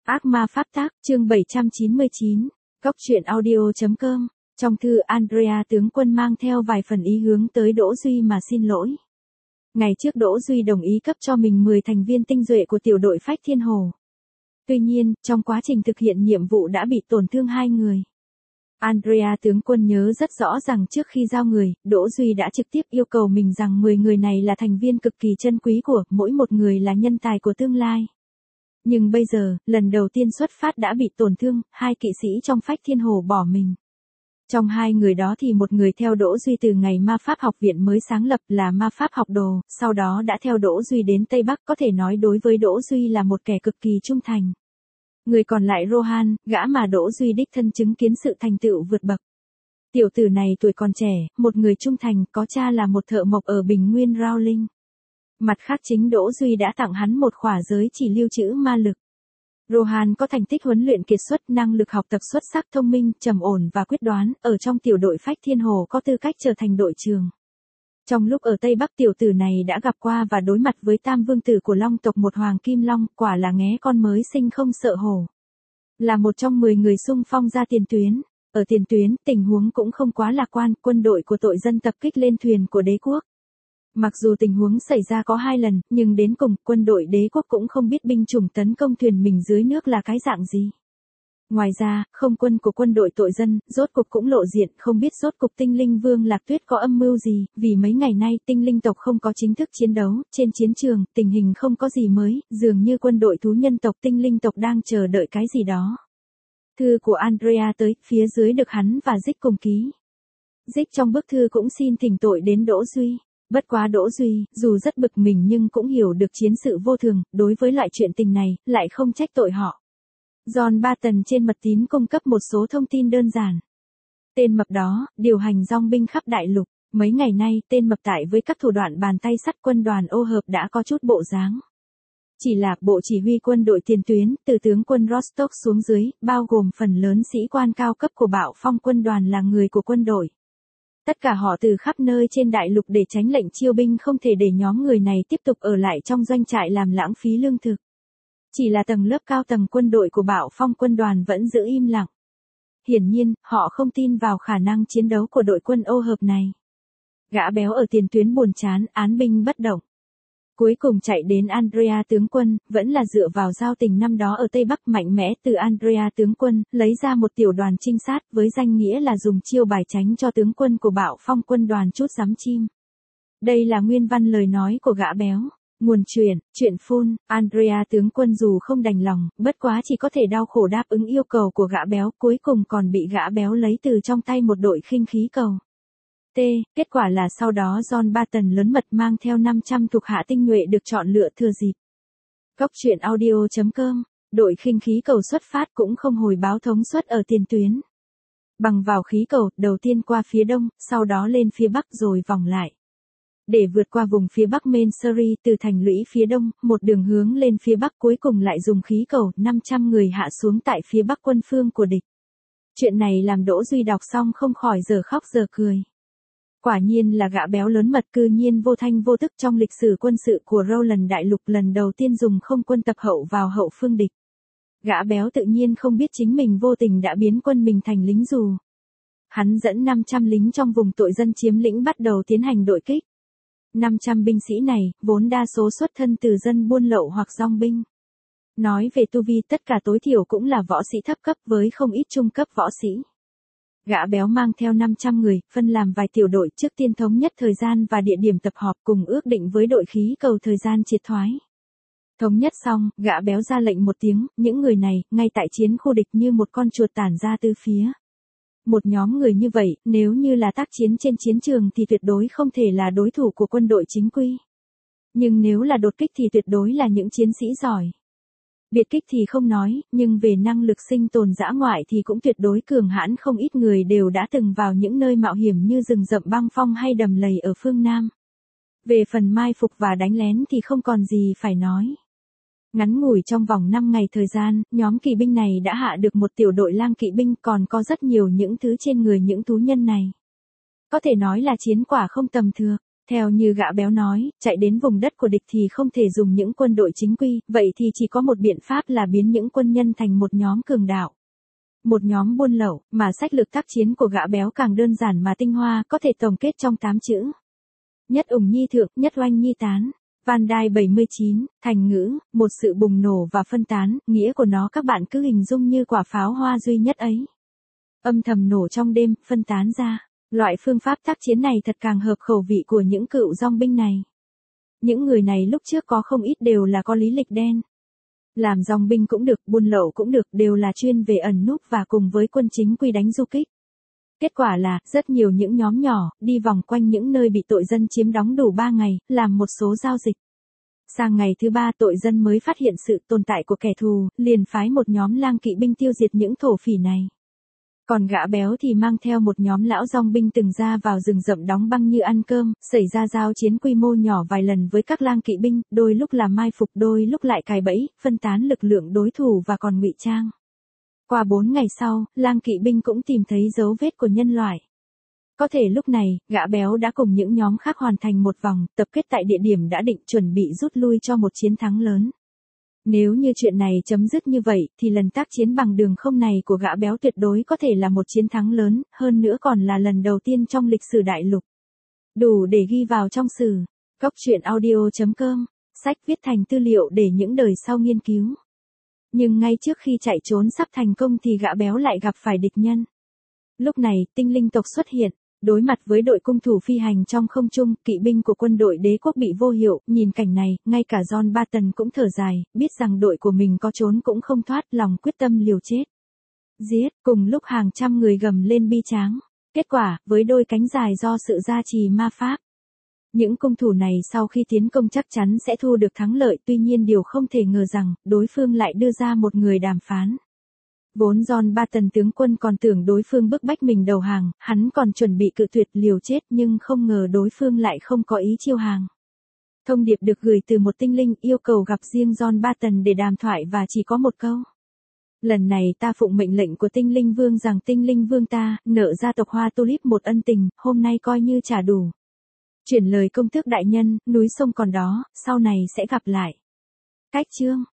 Ác ma pháp tác, chương 799, Cốc truyện audio.com. Trong thư Andrea tướng quân mang theo vài phần ý hướng tới Đỗ Duy mà xin lỗi. Ngày trước Đỗ Duy đồng ý cấp cho mình 10 thành viên tinh duệ của tiểu đội Phách Thiên Hồ. Tuy nhiên, trong quá trình thực hiện nhiệm vụ đã bị tổn thương 2 người. Andrea tướng quân nhớ rất rõ rằng trước khi giao người, Đỗ Duy đã trực tiếp yêu cầu mình rằng 10 người này là thành viên cực kỳ chân quý của, mỗi một người là nhân tài của tương lai. Nhưng bây giờ, lần đầu tiên xuất phát đã bị tổn thương, 2 kỵ sĩ trong Phách Thiên Hồ bỏ mình. Trong 2 người đó thì một người theo Đỗ Duy từ ngày ma pháp học viện mới sáng lập là ma pháp học đồ, sau đó đã theo Đỗ Duy đến Tây Bắc, có thể nói đối với Đỗ Duy là một kẻ cực kỳ trung thành. Người còn lại Rohan, gã mà Đỗ Duy đích thân chứng kiến sự thành tựu vượt bậc. Tiểu tử này tuổi còn trẻ, một người trung thành, có cha là một thợ mộc ở Bình Nguyên Rowling. Mặt khác chính Đỗ Duy đã tặng hắn một khỏa giới chỉ lưu trữ ma lực. Rohan có thành tích huấn luyện kiệt xuất, năng lực học tập xuất sắc, thông minh, trầm ổn và quyết đoán, ở trong tiểu đội Phách Thiên Hồ có tư cách trở thành đội trưởng. Trong lúc ở Tây Bắc tiểu tử này đã gặp qua và đối mặt với tam vương tử của Long tộc một Hoàng Kim Long, quả là nghé con mới sinh không sợ hổ. Là một trong 10 người xung phong ra tiền tuyến. Ở tiền tuyến, tình huống cũng không quá lạc quan, quân đội của tội dân tập kích lên thuyền của đế quốc. Mặc dù tình huống xảy ra có 2 lần, nhưng đến cùng, quân đội đế quốc cũng không biết binh chủng tấn công thuyền mình dưới nước là cái dạng gì. Ngoài ra, không quân của quân đội tội dân, rốt cục cũng lộ diện, không biết rốt cục tinh linh vương Lạc Tuyết có âm mưu gì, vì mấy ngày nay tinh linh tộc không có chính thức chiến đấu, trên chiến trường, tình hình không có gì mới, dường như quân đội thú nhân tộc tinh linh tộc đang chờ đợi cái gì đó. Thư của Andrea tới, phía dưới được hắn và Dích cùng ký. Dích trong bức thư cũng xin thỉnh tội đến Đỗ Duy. Bất quá Đỗ Duy, dù rất bực mình nhưng cũng hiểu được chiến sự vô thường, đối với loại chuyện tình này, lại không trách tội họ. John Barton trên mật tín cung cấp một số thông tin đơn giản. Tên mập đó, điều hành dòng binh khắp đại lục. Mấy ngày nay, tên mập tại với các thủ đoạn bàn tay sắt quân đoàn ô hợp đã có chút bộ dáng. Chỉ là bộ chỉ huy quân đội tiền tuyến, từ tướng quân Rostock xuống dưới, bao gồm phần lớn sĩ quan cao cấp của Bạo Phong quân đoàn là người của quân đội. Tất cả họ từ khắp nơi trên đại lục để tránh lệnh chiêu binh, không thể để nhóm người này tiếp tục ở lại trong doanh trại làm lãng phí lương thực. Chỉ là tầng lớp cao tầng quân đội của Bạo Phong quân đoàn vẫn giữ im lặng. Hiển nhiên, họ không tin vào khả năng chiến đấu của đội quân ô hợp này. Gã béo ở tiền tuyến buồn chán, án binh bất động. Cuối cùng chạy đến Andrea tướng quân, vẫn là dựa vào giao tình năm đó ở Tây Bắc mạnh mẽ từ Andrea tướng quân, lấy ra một tiểu đoàn trinh sát với danh nghĩa là dùng chiêu bài tránh cho tướng quân của Bạo Phong quân đoàn chút giấm chim. Đây là nguyên văn lời nói của gã béo. Nguồn chuyện phun, Andrea tướng quân dù không đành lòng, bất quá chỉ có thể đau khổ đáp ứng yêu cầu của gã béo, cuối cùng còn bị gã béo lấy từ trong tay một đội khinh khí cầu. Kết quả là sau đó John Barton lớn mật mang theo 500 thuộc hạ tinh nhuệ được chọn lựa thừa dịp. Cốc truyện audio.com, đội khinh khí cầu xuất phát cũng không hồi báo thống suất ở tiền tuyến. Bằng vào khí cầu, đầu tiên qua phía đông, sau đó lên phía bắc rồi vòng lại. Để vượt qua vùng phía bắc Main Surrey từ thành lũy phía đông, một đường hướng lên phía bắc, cuối cùng lại dùng khí cầu, 500 người hạ xuống tại phía bắc quân phương của địch. Chuyện này làm Đỗ Duy đọc xong không khỏi giờ khóc giờ cười. Quả nhiên là gã béo lớn mật, cư nhiên vô thanh vô tức trong lịch sử quân sự của Rowland đại lục lần đầu tiên dùng không quân tập hậu vào hậu phương địch. Gã béo tự nhiên không biết chính mình vô tình đã biến quân mình thành lính dù. Hắn dẫn 500 lính trong vùng tội dân chiếm lĩnh bắt đầu tiến hành đội kích. 500 binh sĩ này, vốn đa số xuất thân từ dân buôn lậu hoặc dòng binh. Nói về tu vi, tất cả tối thiểu cũng là võ sĩ thấp cấp với không ít trung cấp võ sĩ. Gã béo mang theo 500 người, phân làm vài tiểu đội, trước tiên thống nhất thời gian và địa điểm tập họp, cùng ước định với đội khí cầu thời gian triệt thoái. Thống nhất xong, gã béo ra lệnh một tiếng, những người này, ngay tại chiến khu địch như một con chuột tản ra tứ phía. Một nhóm người như vậy, nếu như là tác chiến trên chiến trường thì tuyệt đối không thể là đối thủ của quân đội chính quy. Nhưng nếu là đột kích thì tuyệt đối là những chiến sĩ giỏi. Biệt kích thì không nói, nhưng về năng lực sinh tồn dã ngoại thì cũng tuyệt đối cường hãn, không ít người đều đã từng vào những nơi mạo hiểm như rừng rậm băng phong hay đầm lầy ở phương Nam. Về phần mai phục và đánh lén thì không còn gì phải nói. Ngắn ngủi trong vòng 5 ngày thời gian, nhóm kỵ binh này đã hạ được một tiểu đội lang kỵ binh, còn có rất nhiều những thứ trên người những thú nhân này. Có thể nói là chiến quả không tầm thường. Theo như gã béo nói, chạy đến vùng đất của địch thì không thể dùng những quân đội chính quy, vậy thì chỉ có một biện pháp là biến những quân nhân thành một nhóm cường đạo. Một nhóm buôn lậu, mà sách lược tác chiến của gã béo càng đơn giản mà tinh hoa, có thể tổng kết trong 8 chữ. Nhất ủng nhi thượng, nhất oanh nhi tán. Van Đài 79, thành ngữ, một sự bùng nổ và phân tán, nghĩa của nó các bạn cứ hình dung như quả pháo hoa duy nhất ấy. Âm thầm nổ trong đêm, phân tán ra. Loại phương pháp tác chiến này thật càng hợp khẩu vị của những cựu dong binh này. Những người này lúc trước có không ít đều là có lý lịch đen. Làm dong binh cũng được, buôn lậu cũng được, đều là chuyên về ẩn núp và cùng với quân chính quy đánh du kích. Kết quả là, rất nhiều những nhóm nhỏ, đi vòng quanh những nơi bị tội dân chiếm đóng đủ 3 ngày, làm một số giao dịch. Sang ngày thứ 3 tội dân mới phát hiện sự tồn tại của kẻ thù, liền phái một nhóm lang kỵ binh tiêu diệt những thổ phỉ này. Còn gã béo thì mang theo một nhóm lão dong binh từng ra vào rừng rậm đóng băng như ăn cơm, xảy ra giao chiến quy mô nhỏ vài lần với các lang kỵ binh, đôi lúc là mai phục đôi lúc lại cài bẫy, phân tán lực lượng đối thủ và còn ngụy trang. Qua 4 ngày sau, lang kỵ binh cũng tìm thấy dấu vết của nhân loại. Có thể lúc này, gã béo đã cùng những nhóm khác hoàn thành một vòng, tập kết tại địa điểm đã định chuẩn bị rút lui cho một chiến thắng lớn. Nếu như chuyện này chấm dứt như vậy, thì lần tác chiến bằng đường không này của gã béo tuyệt đối có thể là một chiến thắng lớn, hơn nữa còn là lần đầu tiên trong lịch sử đại lục. Đủ để ghi vào trong sử. Góc truyện audio.com, sách viết thành tư liệu để những đời sau nghiên cứu. Nhưng ngay trước khi chạy trốn sắp thành công thì gã béo lại gặp phải địch nhân. Lúc này, tinh linh tộc xuất hiện. Đối mặt với đội cung thủ phi hành trong không trung, kỵ binh của quân đội đế quốc bị vô hiệu, nhìn cảnh này, ngay cả John Barton cũng thở dài, biết rằng đội của mình có trốn cũng không thoát, lòng quyết tâm liều chết. Giết, cùng lúc hàng trăm người gầm lên bi tráng. Kết quả, với đôi cánh dài do sự gia trì ma pháp. Những cung thủ này sau khi tiến công chắc chắn sẽ thu được thắng lợi, tuy nhiên điều không thể ngờ rằng, đối phương lại đưa ra một người đàm phán. Vốn John Barton tướng quân còn tưởng đối phương bức bách mình đầu hàng, hắn còn chuẩn bị cự tuyệt liều chết nhưng không ngờ đối phương lại không có ý chiêu hàng. Thông điệp được gửi từ một tinh linh yêu cầu gặp riêng John Barton để đàm thoại và chỉ có một câu. Lần này ta phụng mệnh lệnh của tinh linh vương rằng tinh linh vương ta, nợ gia tộc Hoa Tulip một ân tình, hôm nay coi như trả đủ. Chuyển lời công tước đại nhân, núi sông còn đó, sau này sẽ gặp lại. Cách chương